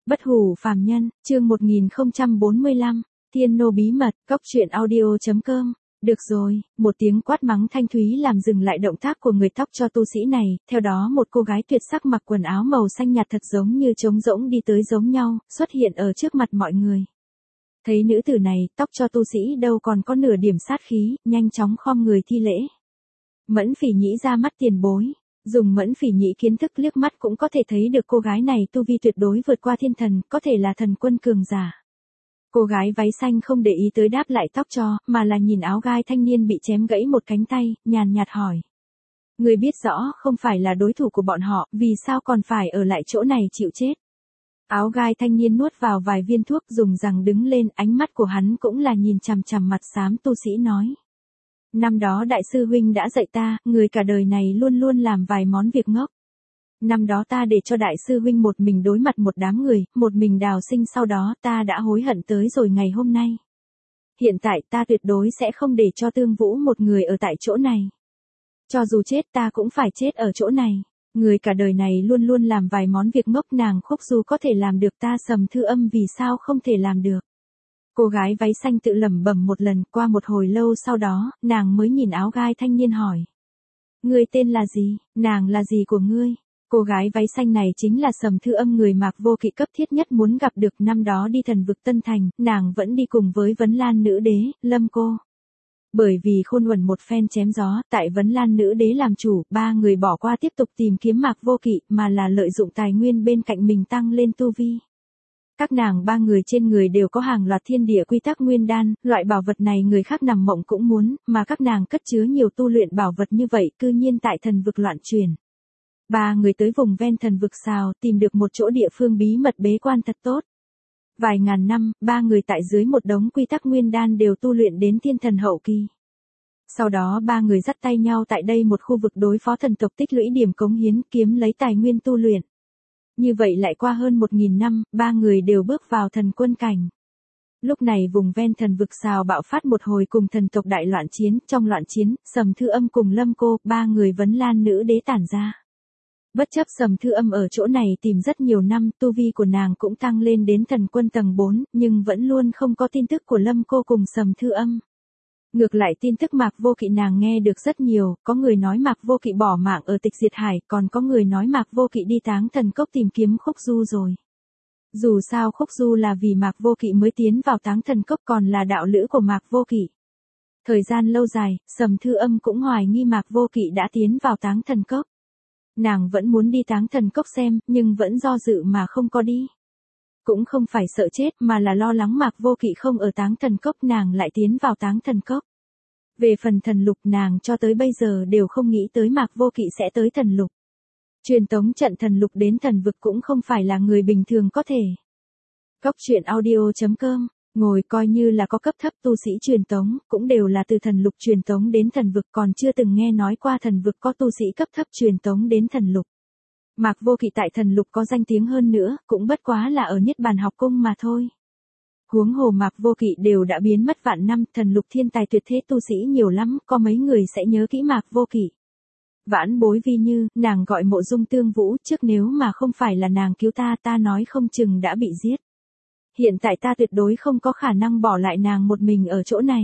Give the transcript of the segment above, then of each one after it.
Bất hủ phàm nhân, chương 1045, Thiên nô bí mật, góc truyện audio.com. Được rồi, một tiếng quát mắng thanh thúy làm dừng lại động tác của người tóc cho tu sĩ này, theo đó một cô gái tuyệt sắc mặc quần áo màu xanh nhạt thật giống như trống rỗng đi tới giống nhau, xuất hiện ở trước mặt mọi người. Thấy nữ tử này, tóc cho tu sĩ đâu còn có nửa điểm sát khí, nhanh chóng khom người thi lễ. Mẫn Phỉ Nhĩ ra mắt tiền bối. Dùng Mẫn Phỉ Nhĩ kiến thức liếc mắt cũng có thể thấy được cô gái này tu vi tuyệt đối vượt qua thiên thần, có thể là thần quân cường giả. Cô gái váy xanh không để ý tới đáp lại tóc cho, mà là nhìn áo gai thanh niên bị chém gãy một cánh tay, nhàn nhạt hỏi. Người biết rõ không phải là đối thủ của bọn họ, vì sao còn phải ở lại chỗ này chịu chết? Áo gai thanh niên nuốt vào vài viên thuốc dùng rằng đứng lên, ánh mắt của hắn cũng là nhìn chằm chằm mặt xám tu sĩ nói. Năm đó đại sư huynh đã dạy ta, người cả đời này luôn luôn làm vài món việc ngốc. Năm đó ta để cho đại sư huynh một mình đối mặt một đám người, một mình đào sinh, sau đó ta đã hối hận tới rồi ngày hôm nay. Hiện tại ta tuyệt đối sẽ không để cho Tương Vũ một người ở tại chỗ này. Cho dù chết ta cũng phải chết ở chỗ này. Người cả đời này luôn luôn làm vài món việc ngốc, nàng Khúc Du có thể làm được, ta Sầm Thư Âm vì sao không thể làm được. Cô gái váy xanh tự lẩm bẩm một lần, qua một hồi lâu sau đó, nàng mới nhìn áo gai thanh niên hỏi. Ngươi tên là gì, nàng là gì của ngươi? Cô gái váy xanh này chính là Sầm Thư Âm, người Mạc Vô Kỵ cấp thiết nhất muốn gặp được. Năm đó đi thần vực Tân Thành, nàng vẫn đi cùng với Vấn Lan Nữ Đế, Lâm Cô. Bởi vì khôn uẩn một phen chém gió, tại Vấn Lan Nữ Đế làm chủ, ba người bỏ qua tiếp tục tìm kiếm Mạc Vô Kỵ, mà là lợi dụng tài nguyên bên cạnh mình tăng lên tu vi. Các nàng ba người trên người đều có hàng loạt thiên địa quy tắc nguyên đan, loại bảo vật này người khác nằm mộng cũng muốn, mà các nàng cất chứa nhiều tu luyện bảo vật như vậy, cư nhiên tại thần vực loạn truyền. Ba người tới vùng ven thần vực Sào, tìm được một chỗ địa phương bí mật bế quan thật tốt. Vài ngàn năm, ba người tại dưới một đống quy tắc nguyên đan đều tu luyện đến thiên thần hậu kỳ. Sau đó ba người dắt tay nhau tại đây một khu vực đối phó thần tộc, tích lũy điểm cống hiến, kiếm lấy tài nguyên tu luyện. Như vậy lại qua hơn 1000 năm, ba người đều bước vào thần quân cảnh. Lúc này vùng ven thần vực Sào bạo phát một hồi cùng thần tộc đại loạn chiến, trong loạn chiến, Sầm Thư Âm cùng Lâm Cô, ba người Vấn Lan Nữ Đế tản ra. Bất chấp Sầm Thư Âm ở chỗ này tìm rất nhiều năm, tu vi của nàng cũng tăng lên đến thần quân tầng 4, nhưng vẫn luôn không có tin tức của Lâm Cô cùng Sầm Thư Âm. Ngược lại tin tức Mạc Vô Kỵ nàng nghe được rất nhiều, có người nói Mạc Vô Kỵ bỏ mạng ở Tịch Diệt Hải, còn có người nói Mạc Vô Kỵ đi Táng Thần Cốc tìm kiếm Khúc Du rồi. Dù sao Khúc Du là vì Mạc Vô Kỵ mới tiến vào Táng Thần Cốc, còn là đạo lữ của Mạc Vô Kỵ. Thời gian lâu dài, Sầm Thư Âm cũng hoài nghi Mạc Vô Kỵ đã tiến vào Táng Thần Cốc. Nàng vẫn muốn đi Táng Thần Cốc xem, nhưng vẫn do dự mà không có đi. Cũng không phải sợ chết mà là lo lắng Mạc Vô Kỵ không ở Táng Thần Cốc, nàng lại tiến vào Táng Thần Cốc. Về phần thần lục, nàng cho tới bây giờ đều không nghĩ tới Mạc Vô Kỵ sẽ tới thần lục. Truyền tống trận thần lục đến thần vực cũng không phải là người bình thường có thể. Góc truyện audio.com, ngồi coi như là có cấp thấp tu sĩ truyền tống, cũng đều là từ thần lục truyền tống đến thần vực, còn chưa từng nghe nói qua thần vực có tu sĩ cấp thấp truyền tống đến thần lục. Mạc Vô Kỵ tại thần lục có danh tiếng hơn nữa, cũng bất quá là ở Niết Bàn học cung mà thôi. Huống hồ Mạc Vô Kỵ đều đã biến mất vạn năm, thần lục thiên tài tuyệt thế tu sĩ nhiều lắm, có mấy người sẽ nhớ kỹ Mạc Vô Kỵ. Vãn bối Vi Như, nàng gọi Mộ Dung Tương Vũ trước, nếu mà không phải là nàng cứu ta, ta nói không chừng đã bị giết. Hiện tại ta tuyệt đối không có khả năng bỏ lại nàng một mình ở chỗ này.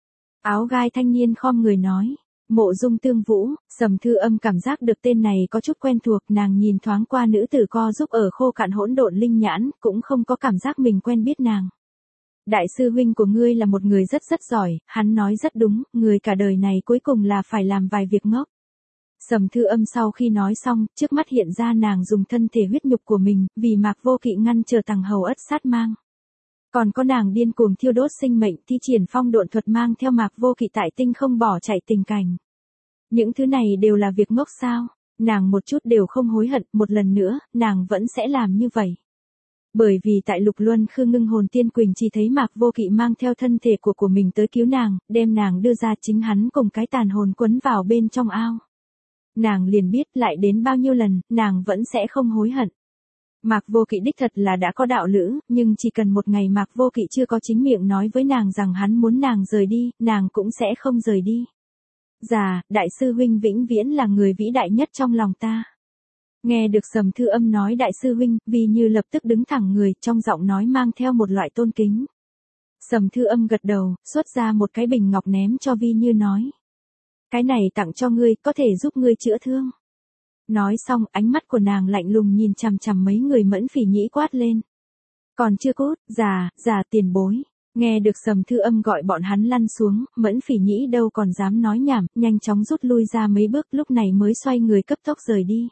Áo gai thanh niên khom người nói. Mộ Dung Tương Vũ, Sầm Thư Âm cảm giác được tên này có chút quen thuộc, nàng nhìn thoáng qua nữ tử co giúp ở khô cạn hỗn độn linh nhãn, cũng không có cảm giác mình quen biết nàng. Đại sư huynh của ngươi là một người rất giỏi, hắn nói rất đúng, người cả đời này cuối cùng là phải làm vài việc ngốc. Sầm Thư Âm sau khi nói xong, trước mắt hiện ra nàng dùng thân thể huyết nhục của mình, vì Mạc Vô Kỵ ngăn trở Tằng Hầu Ất sát mang. Còn có nàng điên cuồng thiêu đốt sinh mệnh, thi triển phong độn thuật mang theo Mạc Vô Kỵ tại tinh không bỏ chạy tình cảnh. Những thứ này đều là việc ngốc sao? Nàng một chút đều không hối hận, một lần nữa, nàng vẫn sẽ làm như vậy. Bởi vì tại Lục Luân Khư Ngưng Hồn Tiên Quỳnh chỉ thấy Mạc Vô Kỵ mang theo thân thể của mình tới cứu nàng, đem nàng đưa ra, chính hắn cùng cái tàn hồn quấn vào bên trong ao. Nàng liền biết lại đến bao nhiêu lần, nàng vẫn sẽ không hối hận. Mạc Vô Kỵ đích thật là đã có đạo lữ, nhưng chỉ cần một ngày Mạc Vô Kỵ chưa có chính miệng nói với nàng rằng hắn muốn nàng rời đi, nàng cũng sẽ không rời đi. Đại sư huynh vĩnh viễn là người vĩ đại nhất trong lòng ta. Nghe được Sầm Thư Âm nói đại sư huynh, Vi Như lập tức đứng thẳng người, trong giọng nói mang theo một loại tôn kính. Sầm Thư Âm gật đầu, xuất ra một cái bình ngọc ném cho Vi Như nói. Cái này tặng cho ngươi, có thể giúp ngươi chữa thương. Nói xong, ánh mắt của nàng lạnh lùng nhìn chằm chằm mấy người Mẫn Phỉ Nhĩ quát lên. Còn chưa cút, già tiền bối. Nghe được Sầm Thư Âm gọi bọn hắn lăn xuống, Mẫn Phỉ Nhĩ đâu còn dám nói nhảm, nhanh chóng rút lui ra mấy bước, lúc này mới xoay người cấp tốc rời đi.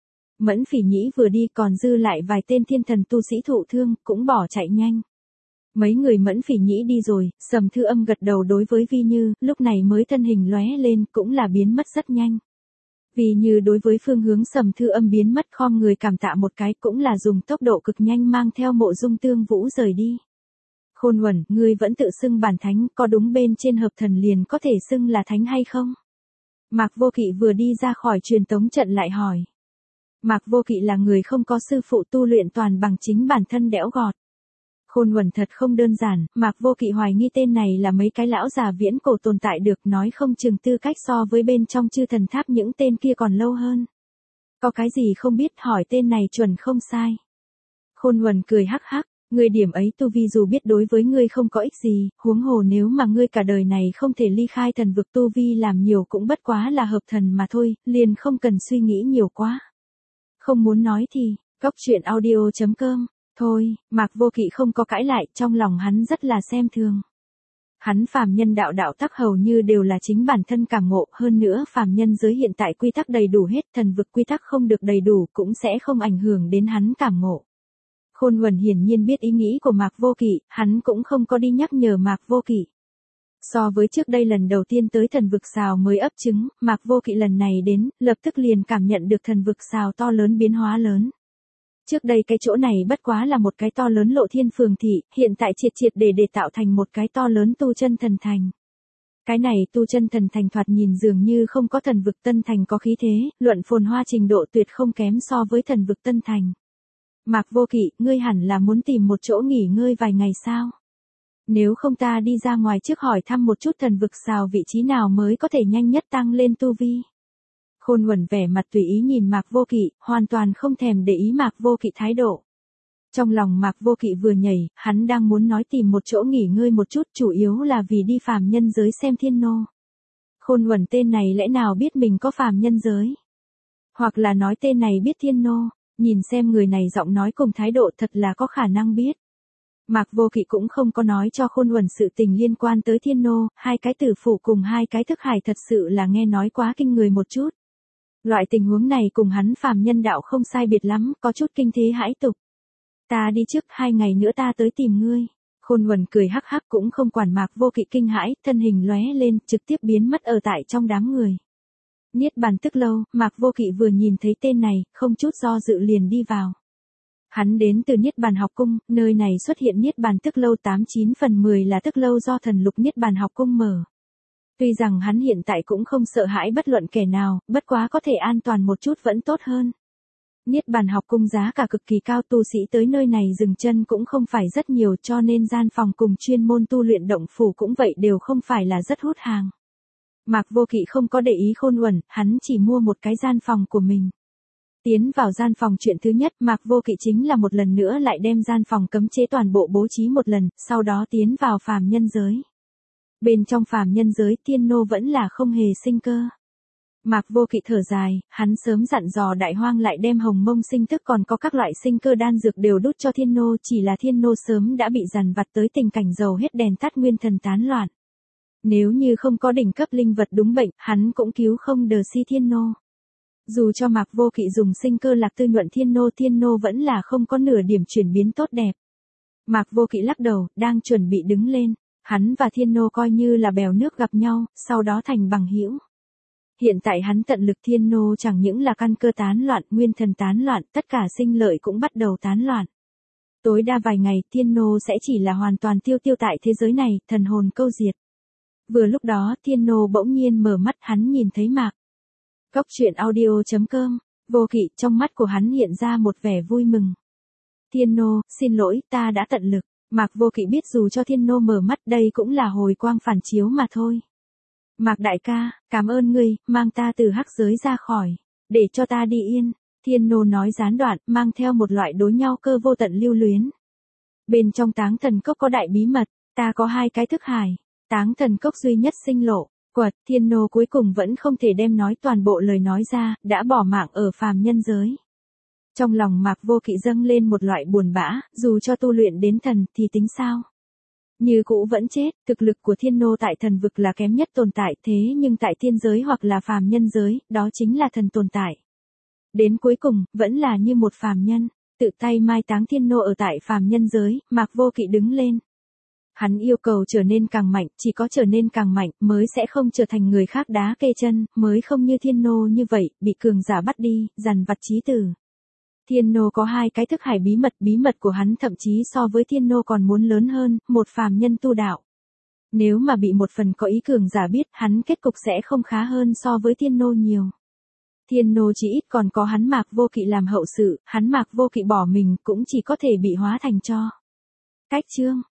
Mẫn Phỉ Nhĩ vừa đi còn dư lại vài tên thiên thần tu sĩ thụ thương, cũng bỏ chạy nhanh. Mấy người Mẫn Phỉ Nhĩ đi rồi, Sầm Thư Âm gật đầu đối với Vi Như, lúc này mới thân hình lóe lên, cũng là biến mất rất nhanh. Vi Như đối với phương hướng Sầm Thư Âm biến mất khom người cảm tạ một cái, cũng là dùng tốc độ cực nhanh mang theo Mộ Dung Tương Vũ rời đi. Khôn Uẩn, ngươi vẫn tự xưng bản thánh, có đúng bên trên hợp thần liền có thể xưng là thánh hay không? Mạc Vô Kỵ vừa đi ra khỏi truyền tống trận lại hỏi. Mạc Vô Kỵ là người không có sư phụ tu luyện toàn bằng chính bản thân đẽo gọt. Khôn Uẩn thật không đơn giản, Mạc Vô Kỵ hoài nghi tên này là mấy cái lão già viễn cổ tồn tại được, nói không chừng tư cách so với bên trong chư thần tháp những tên kia còn lâu hơn. Có cái gì không biết, hỏi tên này chuẩn không sai. Khôn Uẩn cười hắc hắc, ngươi điểm ấy tu vi dù biết đối với ngươi không có ích gì, huống hồ nếu mà ngươi cả đời này không thể ly khai thần vực tu vi làm nhiều cũng bất quá là hợp thần mà thôi, liền không cần suy nghĩ nhiều quá. Không muốn nói thì, cóc truyện audio.com. Thôi, Mạc Vô Kỵ không có cãi lại, trong lòng hắn rất là xem thường. Hắn phàm nhân đạo tắc hầu như đều là chính bản thân cảm ngộ, hơn nữa phàm nhân giới hiện tại quy tắc đầy đủ hết, thần vực quy tắc không được đầy đủ cũng sẽ không ảnh hưởng đến hắn cảm ngộ. Khôn Uẩn hiển nhiên biết ý nghĩ của Mạc Vô Kỵ, hắn cũng không có đi nhắc nhở Mạc Vô Kỵ. So với trước đây lần đầu tiên tới thần vực xào mới ấp trứng, Mạc Vô Kỵ lần này đến, lập tức liền cảm nhận được thần vực xào to lớn biến hóa lớn. Trước đây cái chỗ này bất quá là một cái to lớn lộ thiên phường thị, hiện tại triệt để tạo thành một cái to lớn tu chân thần thành. Cái này tu chân thần thành thoạt nhìn dường như không có thần vực Tân Thành có khí thế, luận phồn hoa trình độ tuyệt không kém so với thần vực Tân Thành. Mạc Vô Kỵ, ngươi hẳn là muốn tìm một chỗ nghỉ ngơi vài ngày sao? Nếu không ta đi ra ngoài trước hỏi thăm một chút thần vực xào vị trí nào mới có thể nhanh nhất tăng lên tu vi. Khôn Uẩn vẻ mặt tùy ý nhìn Mạc Vô Kỵ, hoàn toàn không thèm để ý Mạc Vô Kỵ thái độ. Trong lòng Mạc Vô Kỵ vừa nhảy, hắn đang muốn nói tìm một chỗ nghỉ ngơi một chút, chủ yếu là vì đi phàm nhân giới xem thiên nô. Khôn Uẩn tên này lẽ nào biết mình có phàm nhân giới? Hoặc là nói tên này biết thiên nô, nhìn xem người này giọng nói cùng thái độ thật là có khả năng biết. Mạc Vô Kỵ cũng không có nói cho Khôn Uẩn sự tình liên quan tới thiên nô, hai cái tử phụ cùng hai cái thức hải thật sự là nghe nói quá kinh người một chút. Loại tình huống này cùng hắn phàm nhân đạo không sai biệt lắm, có chút kinh thế hãi tục. Ta đi trước, 2 ngày nữa ta tới tìm ngươi. Khôn Uẩn cười hắc hắc cũng không quản Mạc Vô Kỵ kinh hãi, thân hình lóe lên, trực tiếp biến mất ở tại trong đám người. Niết Bàn Tức Lâu, Mạc Vô Kỵ vừa nhìn thấy tên này, không chút do dự liền đi vào. Hắn đến từ Niết Bàn học cung, nơi này xuất hiện Niết Bàn Tức Lâu 89 phần 10 là tức lâu do thần lục Niết Bàn học cung mở. Tuy rằng hắn hiện tại cũng không sợ hãi bất luận kẻ nào, bất quá có thể an toàn một chút vẫn tốt hơn. Niết Bàn học cung giá cả cực kỳ cao, tu sĩ tới nơi này dừng chân cũng không phải rất nhiều, cho nên gian phòng cùng chuyên môn tu luyện động phủ cũng vậy đều không phải là rất hút hàng. Mạc Vô Kỵ không có để ý Khôn Uẩn, hắn chỉ mua một cái gian phòng của mình. Tiến vào gian phòng chuyện thứ nhất Mạc Vô Kỵ chính là một lần nữa lại đem gian phòng cấm chế toàn bộ bố trí một lần, sau đó tiến vào phàm nhân giới. Bên trong phàm nhân giới thiên nô vẫn là không hề sinh cơ. Mạc Vô Kỵ thở dài, hắn sớm dặn dò Đại Hoang lại đem hồng mông sinh thức còn có các loại sinh cơ đan dược đều đút cho thiên nô, chỉ là thiên nô sớm đã bị dằn vặt tới tình cảnh dầu hết đèn tắt nguyên thần tán loạn. Nếu như không có đỉnh cấp linh vật đúng bệnh, hắn cũng cứu không đờ si thiên nô. Dù cho Mạc Vô Kỵ dùng sinh cơ lạc tư nhuận thiên nô vẫn là không có nửa điểm chuyển biến tốt đẹp. Mạc Vô Kỵ lắc đầu, đang chuẩn bị đứng lên. Hắn và thiên nô coi như là bèo nước gặp nhau, sau đó thành bằng hữu. Hiện tại hắn tận lực thiên nô chẳng những là căn cơ tán loạn, nguyên thần tán loạn, tất cả sinh lợi cũng bắt đầu tán loạn. Tối đa vài ngày, thiên nô sẽ chỉ là hoàn toàn tiêu tại thế giới này, thần hồn câu diệt. Vừa lúc đó, thiên nô bỗng nhiên mở mắt, hắn nhìn thấy Mạc. Cóc truyện audio.com, Vô Kỵ, trong mắt của hắn hiện ra một vẻ vui mừng. Thiên nô, xin lỗi, ta đã tận lực. Mạc Vô Kỵ biết dù cho thiên nô mở mắt đây cũng là hồi quang phản chiếu mà thôi. Mạc đại ca, cảm ơn ngươi, mang ta từ hắc giới ra khỏi, để cho ta đi yên. Thiên Nô nói gián đoạn, mang theo một loại đối nhau cơ vô tận lưu luyến. Bên trong Táng Thần Cốc có đại bí mật, ta có 2 cái thức hải. Táng Thần Cốc duy nhất sinh lộ, quật, Thiên Nô cuối cùng vẫn không thể đem nói toàn bộ lời nói ra, đã bỏ mạng ở phàm nhân giới. Trong lòng Mạc Vô Kỵ dâng lên một loại buồn bã, dù cho tu luyện đến thần thì tính sao? Như cũ vẫn chết, thực lực của Thiên Nô tại thần vực là kém nhất tồn tại, thế nhưng tại thiên giới hoặc là phàm nhân giới, đó chính là thần tồn tại. Đến cuối cùng, vẫn là như một phàm nhân, tự tay mai táng Thiên Nô ở tại phàm nhân giới, Mạc Vô Kỵ đứng lên. Hắn yêu cầu trở nên càng mạnh, chỉ có trở nên càng mạnh mới sẽ không trở thành người khác đá kê chân, mới không như Thiên Nô như vậy, bị cường giả bắt đi, dằn vặt chí tử. Thiên Nô có 2 cái thức hải bí mật của hắn thậm chí so với Thiên Nô còn muốn lớn hơn, một phàm nhân tu đạo. Nếu mà bị một phần có ý cường giả biết, hắn kết cục sẽ không khá hơn so với Thiên Nô nhiều. Thiên Nô chỉ ít còn có hắn Mạc Vô Kỵ làm hậu sự, hắn Mạc Vô Kỵ bỏ mình cũng chỉ có thể bị hóa thành tro. Cách chương